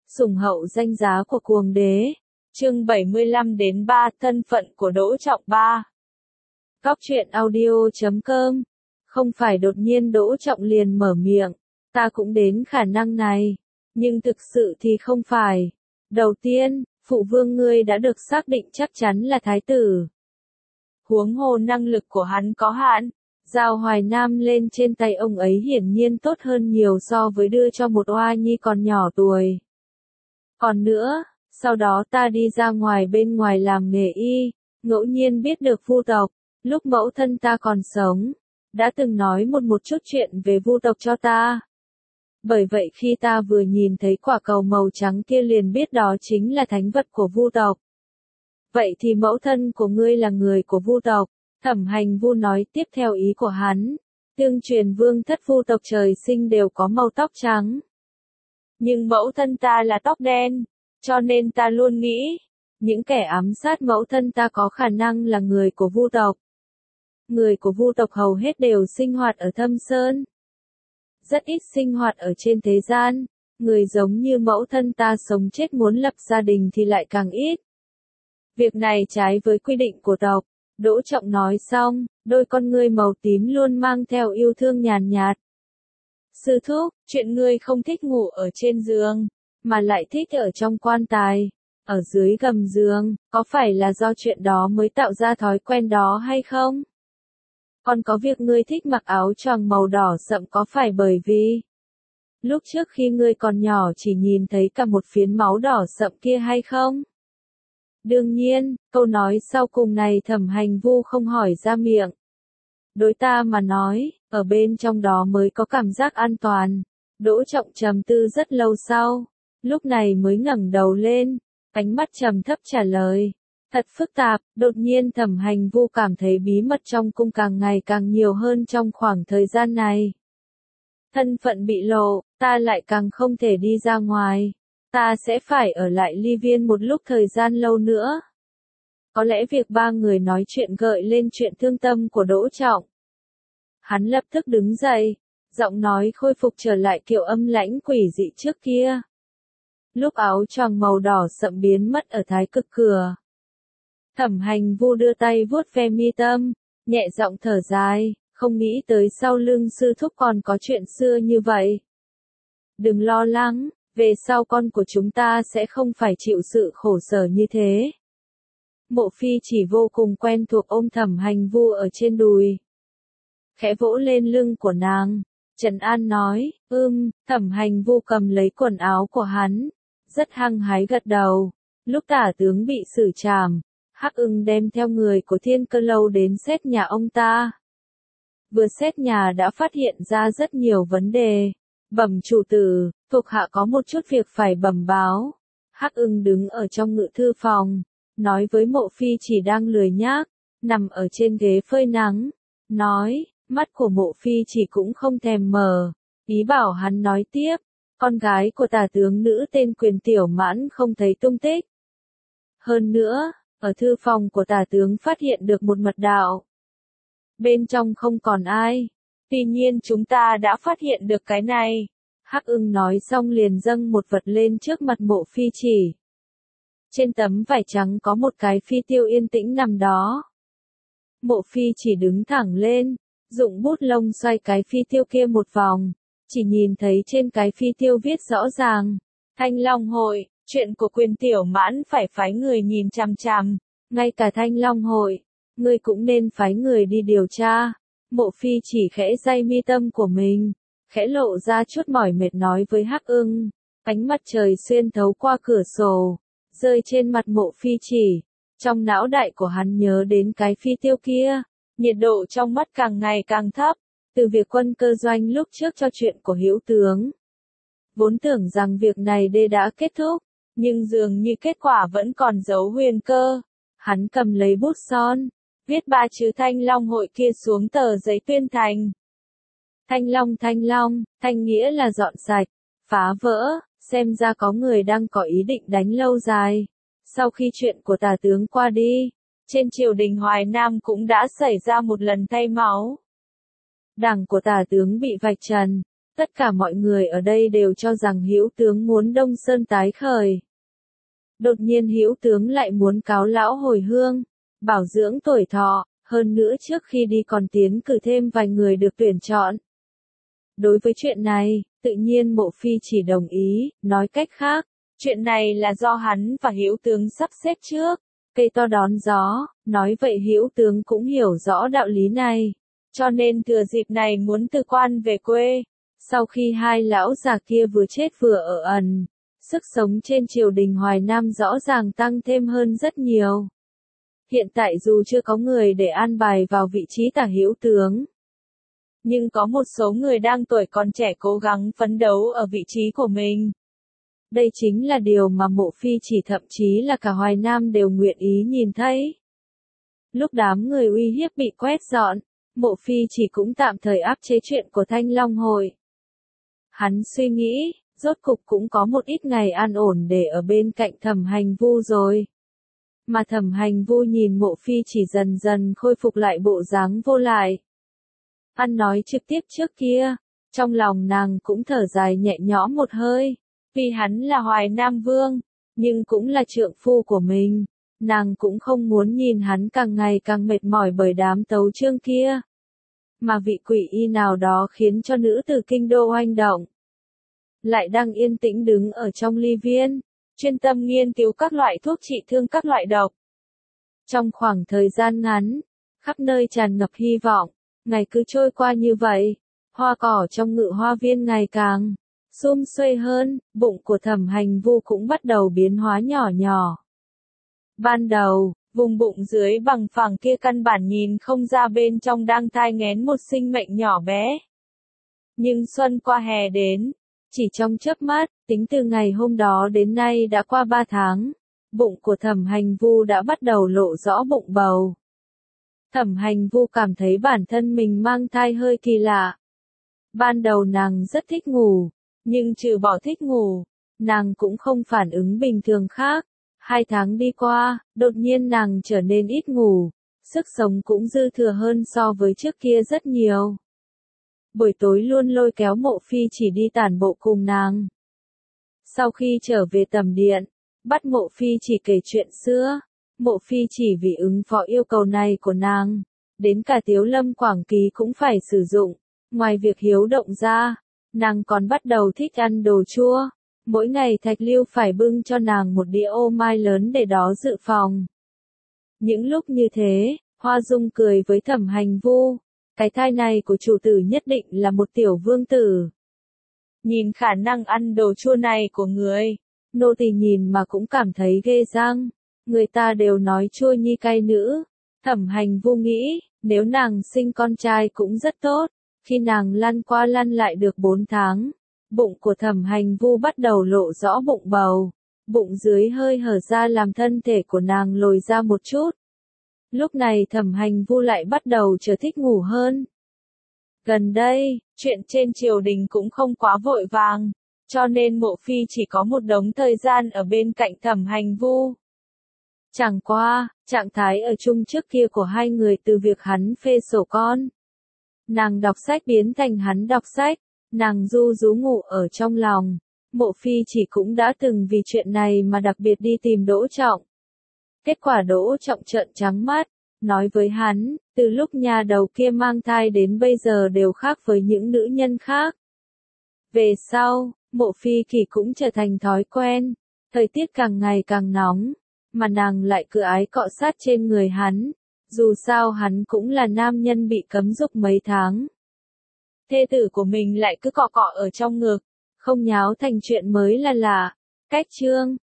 Sủng hậu danh giá của cuồng đế. Chương 75-3 Thân phận của Đỗ Trọng 3. Góc truyện audio.com. Không phải đột nhiên Đỗ Trọng liền mở miệng, ta cũng đến khả năng này, nhưng thực sự thì không phải. Đầu tiên, phụ vương ngươi đã được xác định chắc chắn là thái tử. Huống hồ năng lực của hắn có hạn, giao Hoài Nam lên trên tay ông ấy hiển nhiên tốt hơn nhiều so với đưa cho một oa nhi còn nhỏ tuổi. Còn nữa, sau đó ta đi ra ngoài bên ngoài làm nghề y, ngẫu nhiên biết được Vu tộc, lúc mẫu thân ta còn sống, đã từng nói một chút chuyện về Vu tộc cho ta. Bởi vậy khi ta vừa nhìn thấy quả cầu màu trắng kia liền biết đó chính là thánh vật của Vu tộc. Vậy thì mẫu thân của ngươi là người của Vu tộc. Thẩm Hành Vu nói tiếp theo ý của hắn, tương truyền vương thất Vu tộc trời sinh đều có màu tóc trắng. Nhưng mẫu thân ta là tóc đen, cho nên ta luôn nghĩ, những kẻ ám sát mẫu thân ta có khả năng là người của Vu tộc. Người của Vu tộc hầu hết đều sinh hoạt ở Thâm Sơn. Rất ít sinh hoạt ở trên thế gian, người giống như mẫu thân ta sống chết muốn lập gia đình thì lại càng ít. Việc này trái với quy định của tộc. Đỗ Trọng nói xong, đôi con ngươi màu tím luôn mang theo yêu thương nhàn nhạt. Sư thúc, chuyện ngươi không thích ngủ ở trên giường, mà lại thích ở trong quan tài, ở dưới gầm giường, có phải là do chuyện đó mới tạo ra thói quen đó hay không? Còn có việc ngươi thích mặc áo choàng màu đỏ sậm có phải bởi vì lúc trước khi ngươi còn nhỏ chỉ nhìn thấy cả một phiến máu đỏ sậm kia hay không? Đương nhiên, câu nói sau cùng này Thẩm Hành Vu không hỏi ra miệng. Đối ta mà nói, ở bên trong đó mới có cảm giác an toàn. Đỗ Trọng trầm tư rất lâu sau, lúc này mới ngẩng đầu lên, ánh mắt trầm thấp trả lời. Thật phức tạp, đột nhiên Thẩm Hành Vu cảm thấy bí mật trong cung càng ngày càng nhiều hơn trong khoảng thời gian này. Thân phận bị lộ, ta lại càng không thể đi ra ngoài. Ta sẽ phải ở lại Ly Viên một lúc thời gian lâu nữa. Có lẽ việc ba người nói chuyện gợi lên chuyện thương tâm của Đỗ Trọng. Hắn lập tức đứng dậy, giọng nói khôi phục trở lại kiểu âm lãnh quỷ dị trước kia. Lúc áo choàng màu đỏ sậm biến mất ở thái cực cửa. Thẩm Hành Vu đưa tay vuốt ve mi tâm, nhẹ giọng thở dài, không nghĩ tới sau lưng sư thúc còn có chuyện xưa như vậy. Đừng lo lắng. Về sau con của chúng ta sẽ không phải chịu sự khổ sở như thế. Mộ Phi chỉ vô cùng quen thuộc ôm Thẩm Hành Vu ở trên đùi. Khẽ vỗ lên lưng của nàng. Trần An nói, Thẩm Hành Vu cầm lấy quần áo của hắn. Rất hăng hái gật đầu. Lúc tả tướng bị xử trảm, Hắc Ưng đem theo người của Thiên Cơ Lâu đến xét nhà ông ta. Vừa xét nhà đã phát hiện ra rất nhiều vấn đề. Bẩm chủ tử, thuộc hạ có một chút việc phải bẩm báo. Hắc Ưng đứng ở trong ngự thư phòng, nói với Mộ Phi chỉ đang lười nhác, nằm ở trên ghế phơi nắng, nói, mắt của Mộ Phi chỉ cũng không thèm mở, ý bảo hắn nói tiếp, con gái của tả tướng nữ tên Quyền Tiểu Mãn không thấy tung tích. Hơn nữa, ở thư phòng của tả tướng phát hiện được một mật đạo. Bên trong không còn ai. Tuy nhiên chúng ta đã phát hiện được cái này. Hắc Ưng nói xong liền dâng một vật lên trước mặt Mộ Phi chỉ. Trên tấm vải trắng có một cái phi tiêu yên tĩnh nằm đó. Mộ Phi chỉ đứng thẳng lên, dụng bút lông xoay cái phi tiêu kia một vòng, chỉ nhìn thấy trên cái phi tiêu viết rõ ràng. Thanh Long Hội, chuyện của Quyền Tiểu Mãn phải phái người nhìn chằm chằm, ngay cả Thanh Long Hội, ngươi cũng nên phái người đi điều tra. Mộ Phi chỉ khẽ day mi tâm của mình, khẽ lộ ra chút mỏi mệt nói với Hắc Ưng. Ánh mặt trời xuyên thấu qua cửa sổ, rơi trên mặt Mộ Phi chỉ. Trong não đại của hắn nhớ đến cái phi tiêu kia, nhiệt độ trong mắt càng ngày càng thấp, từ việc Quân Cơ Doanh lúc trước cho chuyện của Hữu tướng. Vốn tưởng rằng việc này đã kết thúc, nhưng dường như kết quả vẫn còn giấu huyền cơ. Hắn cầm lấy bút son, viết ba chữ Thanh Long Hội kia xuống tờ giấy tuyên thành. Thanh Long, thanh nghĩa là dọn sạch, phá vỡ, xem ra có người đang có ý định đánh lâu dài. Sau khi chuyện của tả tướng qua đi, trên triều đình Hoài Nam cũng đã xảy ra một lần thay máu. Đảng của tả tướng bị vạch trần, Tất cả mọi người ở đây đều cho rằng Hữu tướng muốn Đông Sơn tái khởi. Đột nhiên Hữu tướng lại muốn cáo lão hồi hương, bảo dưỡng tuổi thọ, hơn nữa trước khi đi còn tiến cử thêm vài người được tuyển chọn. Đối với chuyện này, tự nhiên Mộ Phi chỉ đồng ý, nói cách khác, chuyện này là do hắn và Hữu tướng sắp xếp trước. Cây to đón gió, nói vậy Hữu tướng cũng hiểu rõ đạo lý này, cho nên thừa dịp này muốn từ quan về quê. Sau khi hai lão già kia vừa chết vừa ở ẩn, sức sống trên triều đình Hoài Nam rõ ràng tăng thêm hơn rất nhiều. Hiện tại dù chưa có người để an bài vào vị trí tả hữu tướng, nhưng có một số người đang tuổi còn trẻ cố gắng phấn đấu ở vị trí của mình. Đây chính là điều mà Mộ Phi chỉ thậm chí là cả Hoài Nam đều nguyện ý nhìn thấy. Lúc đám người uy hiếp bị quét dọn, Mộ Phi chỉ cũng tạm thời áp chế chuyện của Thanh Long Hội. Hắn suy nghĩ, rốt cục cũng có một ít ngày an ổn để ở bên cạnh Thẩm Hành Vu rồi. Mà Thẩm Hành Vu nhìn Mộ Phi chỉ dần dần khôi phục lại bộ dáng vô lại. Ăn nói trực tiếp trước kia, trong lòng nàng cũng thở dài nhẹ nhõm một hơi. Vì hắn là Hoài Nam Vương, nhưng cũng là trượng phu của mình, nàng cũng không muốn nhìn hắn càng ngày càng mệt mỏi bởi đám tấu chương kia. Mà vị quỷ y nào đó khiến cho nữ tử kinh đô oanh động. Lại đang yên tĩnh đứng ở trong ly viên, chuyên tâm nghiên cứu các loại thuốc trị thương các loại độc. Trong khoảng thời gian ngắn, khắp nơi tràn ngập hy vọng, ngày cứ trôi qua như vậy, hoa cỏ trong ngự hoa viên ngày càng sum xuê hơn, bụng của Thẩm Hành Vu cũng bắt đầu biến hóa nhỏ nhỏ. Ban đầu, vùng bụng dưới bằng phẳng kia căn bản nhìn không ra bên trong đang thai nghén một sinh mệnh nhỏ bé. Nhưng xuân qua hè đến, chỉ trong chớp mắt, tính từ ngày hôm đó đến nay đã qua 3 tháng, bụng của Thẩm Hành Vu đã bắt đầu lộ rõ bụng bầu. Thẩm Hành Vu cảm thấy bản thân mình mang thai hơi kỳ lạ. Ban đầu nàng rất thích ngủ, nhưng trừ bỏ thích ngủ, nàng cũng không phản ứng bình thường khác. 2 tháng đi qua, đột nhiên nàng trở nên ít ngủ, sức sống cũng dư thừa hơn so với trước kia rất nhiều. Buổi tối luôn lôi kéo Mộ Phi chỉ đi tản bộ cùng nàng. Sau khi trở về tầm điện, bắt Mộ Phi chỉ kể chuyện xưa, Mộ Phi chỉ vì ứng phó yêu cầu này của nàng, đến cả Tiếu Lâm Quảng Ký cũng phải sử dụng. Ngoài việc hiếu động ra, nàng còn bắt đầu thích ăn đồ chua. Mỗi ngày Thạch Lưu phải bưng cho nàng một đĩa ô mai lớn để đó dự phòng. Những lúc như thế, Hoa Dung cười với Thẩm Hành Vu. Cái thai này của chủ tử nhất định là một tiểu vương tử. Nhìn khả năng ăn đồ chua này của người, nô tỳ nhìn mà cũng cảm thấy ghê răng. Người ta đều nói chua nhi cay nữ. Thẩm Hành Vu nghĩ, nếu nàng sinh con trai cũng rất tốt. Khi nàng lăn qua lăn lại được 4 tháng, bụng của Thẩm Hành Vu bắt đầu lộ rõ bụng bầu. Bụng dưới hơi hở ra làm thân thể của nàng lồi ra một chút. Lúc này Thẩm Hành Vu lại bắt đầu trở thích ngủ hơn. Gần đây, chuyện trên triều đình cũng không quá vội vàng, cho nên Mộ Phi chỉ có một đống thời gian ở bên cạnh Thẩm Hành Vu. Chẳng qua, trạng thái ở chung trước kia của hai người từ việc hắn phê sổ con. Nàng đọc sách biến thành hắn đọc sách, nàng du rú ngủ ở trong lòng. Mộ Phi chỉ cũng đã từng vì chuyện này mà đặc biệt đi tìm Đỗ Trọng. Kết quả Đỗ Trọng trợn trắng mắt, nói với hắn, từ lúc nhà đầu kia mang thai đến bây giờ đều khác với những nữ nhân khác. Về sau, Mộ Phi Kỳ cũng trở thành thói quen, thời tiết càng ngày càng nóng, mà nàng lại cứ ái cọ sát trên người hắn, dù sao hắn cũng là nam nhân bị cấm dục mấy tháng. Thê tử của mình lại cứ cọ cọ ở trong ngực, không nháo thành chuyện mới là lạ. Cách chương